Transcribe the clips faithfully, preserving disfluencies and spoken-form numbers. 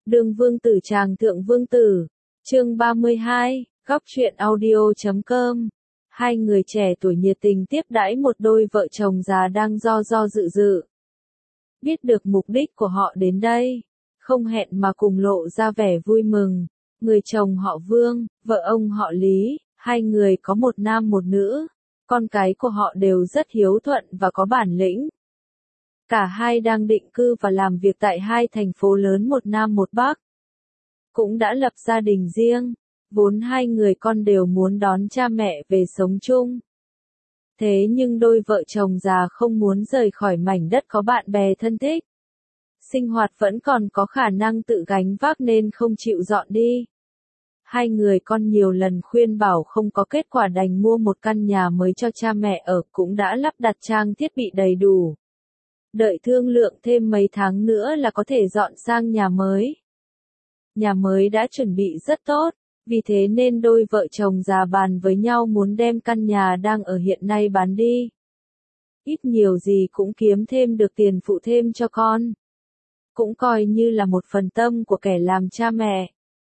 Đường vương tử tràng thượng vương tử. Chương ba mươi hai, góc truyện audio chấm com. Hai người trẻ tuổi nhiệt tình tiếp đãi một đôi vợ chồng già đang do do dự dự. Biết được mục đích của họ đến đây, không hẹn mà cùng lộ ra vẻ vui mừng. Người chồng họ Vương, vợ ông họ Lý, hai người có một nam một nữ. Con cái của họ đều rất hiếu thuận và có bản lĩnh. Cả hai đang định cư và làm việc tại hai thành phố lớn một Nam một Bắc. Cũng đã lập gia đình riêng, vốn hai người con đều muốn đón cha mẹ về sống chung. Thế nhưng đôi vợ chồng già không muốn rời khỏi mảnh đất có bạn bè thân thích. Sinh hoạt vẫn còn có khả năng tự gánh vác nên không chịu dọn đi. Hai người con nhiều lần khuyên bảo không có kết quả đành mua một căn nhà mới cho cha mẹ ở, cũng đã lắp đặt trang thiết bị đầy đủ. Đợi thương lượng thêm mấy tháng nữa là có thể dọn sang nhà mới. Nhà mới đã chuẩn bị rất tốt, vì thế nên đôi vợ chồng già bàn với nhau muốn đem căn nhà đang ở hiện nay bán đi. Ít nhiều gì cũng kiếm thêm được tiền phụ thêm cho con. Cũng coi như là một phần tâm của kẻ làm cha mẹ.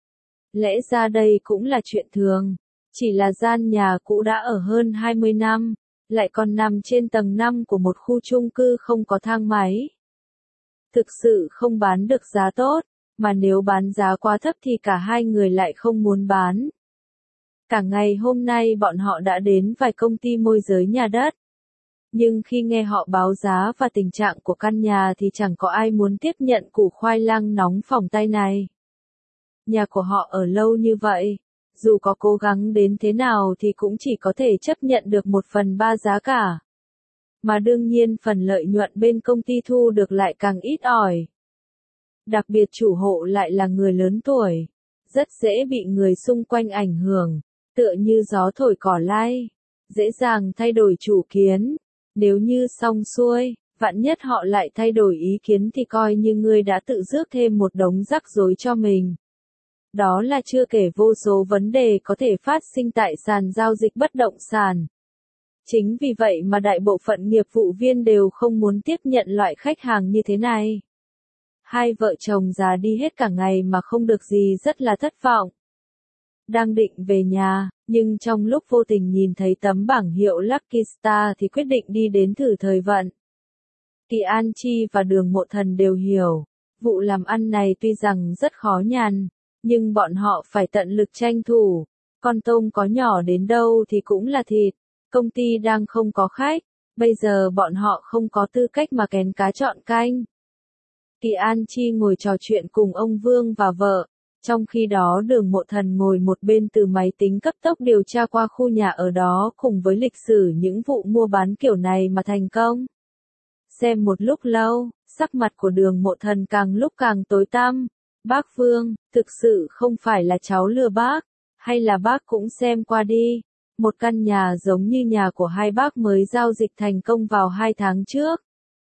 Lẽ ra đây cũng là chuyện thường, chỉ là gian nhà cũ đã ở hơn hai mươi năm. Lại còn nằm trên tầng năm của một khu chung cư không có thang máy. Thực sự không bán được giá tốt, mà nếu bán giá quá thấp thì cả hai người lại không muốn bán. Cả ngày hôm nay bọn họ đã đến vài công ty môi giới nhà đất. Nhưng khi nghe họ báo giá và tình trạng của căn nhà thì chẳng có ai muốn tiếp nhận củ khoai lang nóng phỏng tay này. Nhà của họ ở lâu như vậy. Dù có cố gắng đến thế nào thì cũng chỉ có thể chấp nhận được một phần ba giá cả. Mà đương nhiên phần lợi nhuận bên công ty thu được lại càng ít ỏi. Đặc biệt chủ hộ lại là người lớn tuổi. Rất dễ bị người xung quanh ảnh hưởng, tựa như gió thổi cỏ lay. Dễ dàng thay đổi chủ kiến. Nếu như xong xuôi, vạn nhất họ lại thay đổi ý kiến thì coi như ngươi đã tự rước thêm một đống rắc rối cho mình. Đó là chưa kể vô số vấn đề có thể phát sinh tại sàn giao dịch bất động sản. Chính vì vậy mà đại bộ phận nghiệp vụ viên đều không muốn tiếp nhận loại khách hàng như thế này. Hai vợ chồng già đi hết cả ngày mà không được gì rất là thất vọng. Đang định về nhà, nhưng trong lúc vô tình nhìn thấy tấm bảng hiệu Lucky Star thì quyết định đi đến thử thời vận. Kỳ An Chi và Đường Mộ Thần đều hiểu, vụ làm ăn này tuy rằng rất khó nhằn. Nhưng bọn họ phải tận lực tranh thủ, con tôm có nhỏ đến đâu thì cũng là thịt, công ty đang không có khách, bây giờ bọn họ không có tư cách mà kén cá chọn canh. Kỳ An Chi ngồi trò chuyện cùng ông Vương và vợ, trong khi đó Đường Mộ Thần ngồi một bên từ máy tính cấp tốc điều tra qua khu nhà ở đó cùng với lịch sử những vụ mua bán kiểu này mà thành công. Xem một lúc lâu, sắc mặt của Đường Mộ Thần càng lúc càng tối tăm. Bác Vương, thực sự không phải là cháu lừa bác, hay là bác cũng xem qua đi. Một căn nhà giống như nhà của hai bác mới giao dịch thành công vào hai tháng trước.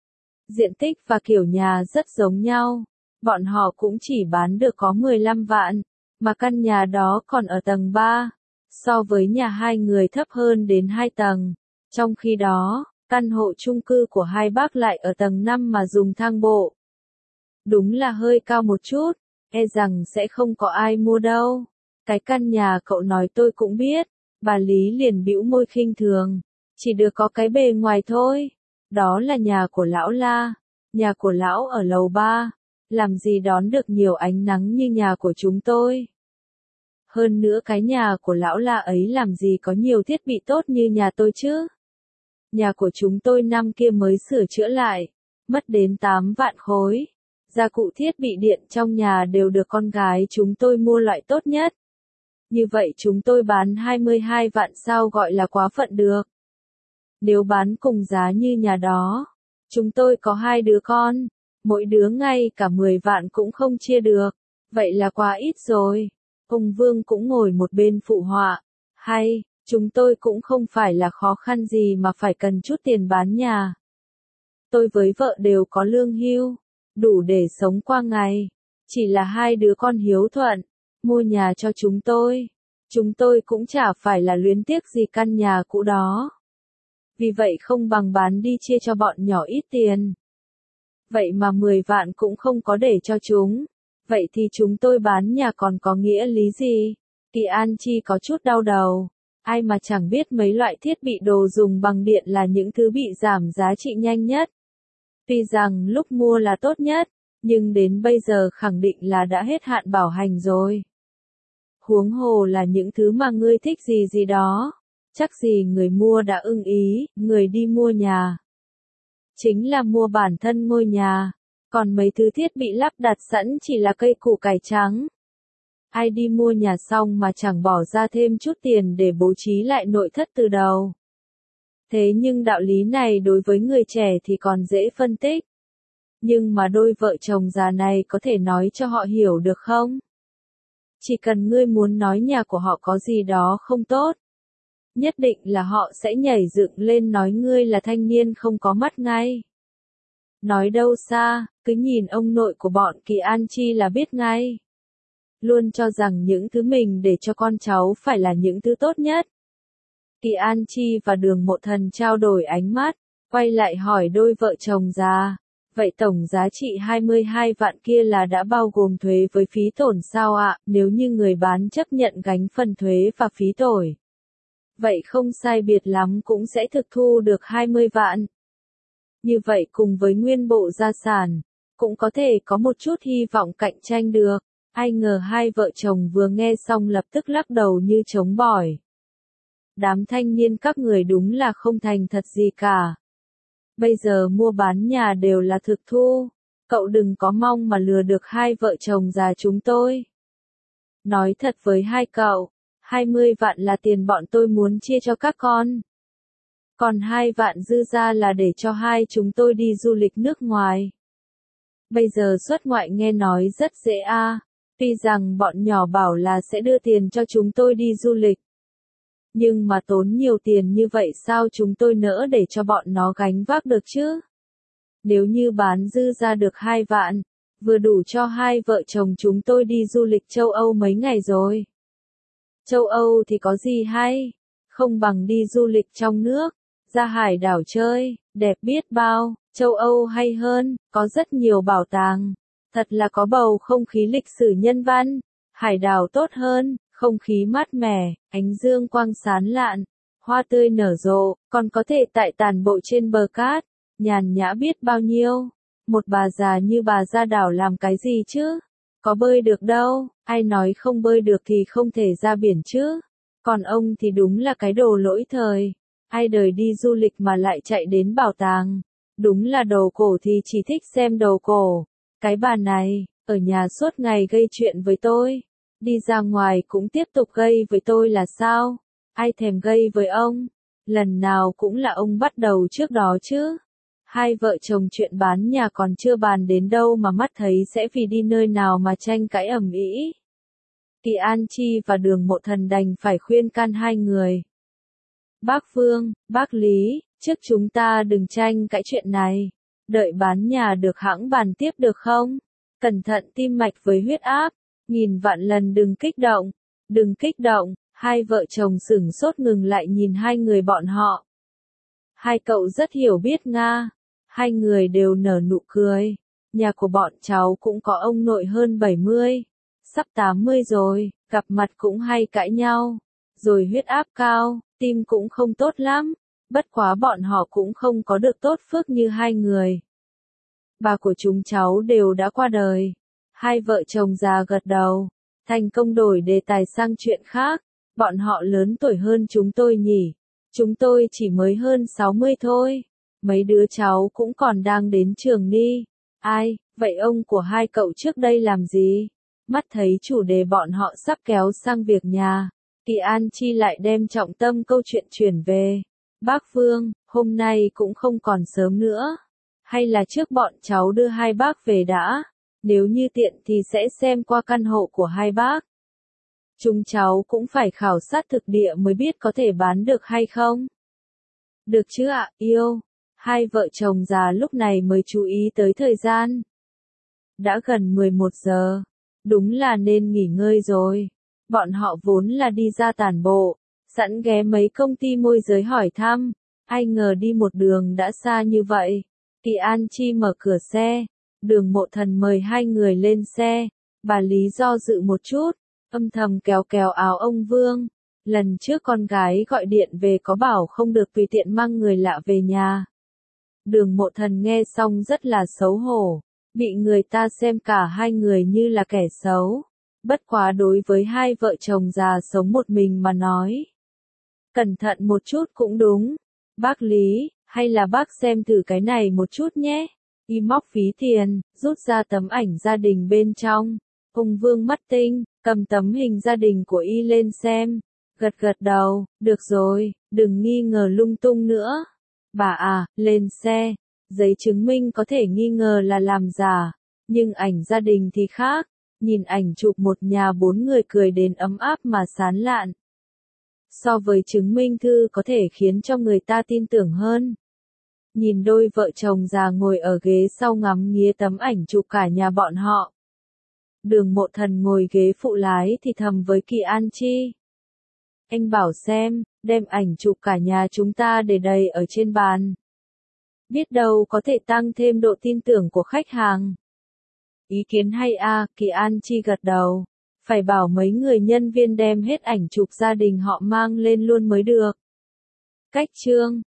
Diện tích và kiểu nhà rất giống nhau. Bọn họ cũng chỉ bán được có mười lăm vạn, mà căn nhà đó còn ở tầng ba. So với nhà hai người thấp hơn đến hai tầng. Trong khi đó, căn hộ chung cư của hai bác lại ở tầng năm mà dùng thang bộ. Đúng là hơi cao một chút. E rằng sẽ không có ai mua đâu. Cái căn nhà cậu nói tôi cũng biết. Bà Lý liền bĩu môi khinh thường. Chỉ được có cái bề ngoài thôi. Đó là nhà của lão La. Nhà của lão ở lầu ba. Làm gì đón được nhiều ánh nắng như nhà của chúng tôi. Hơn nữa cái nhà của lão La ấy làm gì có nhiều thiết bị tốt như nhà tôi chứ. Nhà của chúng tôi năm kia mới sửa chữa lại. Mất đến tám vạn khối. Gia cụ thiết bị điện trong nhà đều được con gái chúng tôi mua loại tốt nhất. Như vậy chúng tôi bán hai mươi hai vạn sao gọi là quá phận được. Nếu bán cùng giá như nhà đó, chúng tôi có hai đứa con, mỗi đứa ngay cả mười vạn cũng không chia được. Vậy là quá ít rồi. Ông Vương cũng ngồi một bên phụ họa. Hay, chúng tôi cũng không phải là khó khăn gì mà phải cần chút tiền bán nhà. Tôi với vợ đều có lương hưu. Đủ để sống qua ngày. Chỉ là hai đứa con hiếu thuận. Mua nhà cho chúng tôi. Chúng tôi cũng chả phải là luyến tiếc gì căn nhà cũ đó. Vì vậy không bằng bán đi chia cho bọn nhỏ ít tiền. Vậy mà mười vạn cũng không có để cho chúng. Vậy thì chúng tôi bán nhà còn có nghĩa lý gì? Kỳ An Chi có chút đau đầu. Ai mà chẳng biết mấy loại thiết bị đồ dùng bằng điện là những thứ bị giảm giá trị nhanh nhất. Tuy rằng lúc mua là tốt nhất, nhưng đến bây giờ khẳng định là đã hết hạn bảo hành rồi. Huống hồ là những thứ mà ngươi thích gì gì đó. Chắc gì người mua đã ưng ý, người đi mua nhà. Chính là mua bản thân ngôi nhà. Còn mấy thứ thiết bị lắp đặt sẵn chỉ là cây củ cải trắng. Ai đi mua nhà xong mà chẳng bỏ ra thêm chút tiền để bố trí lại nội thất từ đầu. Thế nhưng đạo lý này đối với người trẻ thì còn dễ phân tích. Nhưng mà đôi vợ chồng già này có thể nói cho họ hiểu được không? Chỉ cần ngươi muốn nói nhà của họ có gì đó không tốt, nhất định là họ sẽ nhảy dựng lên nói ngươi là thanh niên không có mắt ngay. Nói đâu xa, cứ nhìn ông nội của bọn Kỳ An Chi là biết ngay. Luôn cho rằng những thứ mình để cho con cháu phải là những thứ tốt nhất. Kỳ An Chi và Đường Mộ Thần trao đổi ánh mắt, quay lại hỏi đôi vợ chồng già. Vậy tổng giá trị hai mươi hai vạn kia là đã bao gồm thuế với phí tổn sao ạ? Nếu như người bán chấp nhận gánh phần thuế và phí tổn. Vậy không sai biệt lắm cũng sẽ thực thu được hai mươi vạn. Như vậy cùng với nguyên bộ gia sản, cũng có thể có một chút hy vọng cạnh tranh được. Ai ngờ hai vợ chồng vừa nghe xong lập tức lắc đầu như trống bỏi. Đám thanh niên các người đúng là không thành thật gì cả. Bây giờ mua bán nhà đều là thực thu. Cậu đừng có mong mà lừa được hai vợ chồng già chúng tôi. Nói thật với hai cậu, hai mươi vạn là tiền bọn tôi muốn chia cho các con. Còn hai vạn dư ra là để cho hai chúng tôi đi du lịch nước ngoài. Bây giờ xuất ngoại nghe nói rất dễ a. À. Tuy rằng bọn nhỏ bảo là sẽ đưa tiền cho chúng tôi đi du lịch. Nhưng mà tốn nhiều tiền như vậy sao chúng tôi nỡ để cho bọn nó gánh vác được chứ? Nếu như bán dư ra được hai vạn, vừa đủ cho hai vợ chồng chúng tôi đi du lịch châu Âu mấy ngày rồi. Châu Âu thì có gì hay? Không bằng đi du lịch trong nước, ra hải đảo chơi, đẹp biết bao. Châu Âu hay hơn, có rất nhiều bảo tàng. Thật là có bầu không khí lịch sử nhân văn. Hải đảo tốt hơn, không khí mát mẻ, ánh dương quang sáng lạn, hoa tươi nở rộ, còn có thể tại tản bộ trên bờ cát, nhàn nhã biết bao nhiêu. Một bà già như bà ra đảo làm cái gì chứ? Có bơi được đâu, ai nói không bơi được thì không thể ra biển chứ. Còn ông thì đúng là cái đồ lỗi thời. Ai đời đi du lịch mà lại chạy đến bảo tàng. Đúng là đồ cổ thì chỉ thích xem đồ cổ. Cái bà này, ở nhà suốt ngày gây chuyện với tôi. Đi ra ngoài cũng tiếp tục gây với tôi là sao? Ai thèm gây với ông? Lần nào cũng là ông bắt đầu trước đó chứ. Hai vợ chồng chuyện bán nhà còn chưa bàn đến đâu mà mắt thấy sẽ vì đi nơi nào mà tranh cãi ầm ĩ. Kỳ An Chi và Đường Mộ Thần đành phải khuyên can hai người. Bác Phương, bác Lý, trước chúng ta đừng tranh cãi chuyện này. Đợi bán nhà được hẵng bàn tiếp được không? Cẩn thận tim mạch với huyết áp. Nghìn vạn lần đừng kích động. Đừng kích động. Hai vợ chồng sửng sốt ngừng lại nhìn hai người bọn họ. Hai cậu rất hiểu biết Nga. Hai người đều nở nụ cười. Nhà của bọn cháu cũng có ông nội hơn bảy mươi. Sắp tám mươi rồi, gặp mặt cũng hay cãi nhau. Rồi huyết áp cao, tim cũng không tốt lắm. Bất quá bọn họ cũng không có được tốt phước như hai người. Bà của chúng cháu đều đã qua đời. Hai vợ chồng già gật đầu. Thành công đổi đề tài sang chuyện khác. Bọn họ lớn tuổi hơn chúng tôi nhỉ. Chúng tôi chỉ mới hơn sáu mươi thôi. Mấy đứa cháu cũng còn đang đến trường đi. Ai, vậy ông của hai cậu trước đây làm gì? Mắt thấy chủ đề bọn họ sắp kéo sang việc nhà. Kỳ An Chi lại đem trọng tâm câu chuyện chuyển về. Bác Phương, hôm nay cũng không còn sớm nữa. Hay là trước bọn cháu đưa hai bác về đã. Nếu như tiện thì sẽ xem qua căn hộ của hai bác. Chúng cháu cũng phải khảo sát thực địa mới biết có thể bán được hay không. Được chứ ạ, yêu. Hai vợ chồng già lúc này mới chú ý tới thời gian. Đã gần mười một giờ. Đúng là nên nghỉ ngơi rồi. Bọn họ vốn là đi ra tản bộ, sẵn ghé mấy công ty môi giới hỏi thăm. Ai ngờ đi một đường đã xa như vậy. Kỳ An Chi mở cửa xe. Đường Mộ Thần mời hai người lên xe. Bà Lý do dự một chút, âm thầm kéo kéo áo ông Vương. Lần trước con gái gọi điện về có bảo không được tùy tiện mang người lạ về nhà. Đường Mộ Thần nghe xong rất là xấu hổ, bị người ta xem cả hai người như là kẻ xấu. Bất quá đối với hai vợ chồng già sống một mình mà nói. Cẩn thận một chút cũng đúng. Bác Lý, hay là bác xem thử cái này một chút nhé. Y móc ví tiền, rút ra tấm ảnh gia đình bên trong. Ông Vương mắt tinh, cầm tấm hình gia đình của Y lên xem. Gật gật đầu, được rồi, đừng nghi ngờ lung tung nữa. Bà à, lên xe. Giấy chứng minh có thể nghi ngờ là làm giả. Nhưng ảnh gia đình thì khác. Nhìn ảnh chụp một nhà bốn người cười đến ấm áp mà sán lạn. So với chứng minh thư có thể khiến cho người ta tin tưởng hơn. Nhìn đôi vợ chồng già ngồi ở ghế sau ngắm nghía tấm ảnh chụp cả nhà bọn họ. Đường Mộ Thần ngồi ghế phụ lái thì thầm với Kỳ An Chi. Anh bảo xem, đem ảnh chụp cả nhà chúng ta để đầy ở trên bàn. Biết đâu có thể tăng thêm độ tin tưởng của khách hàng. Ý kiến hay a, Kỳ An Chi gật đầu. Phải bảo mấy người nhân viên đem hết ảnh chụp gia đình họ mang lên luôn mới được. Cách chương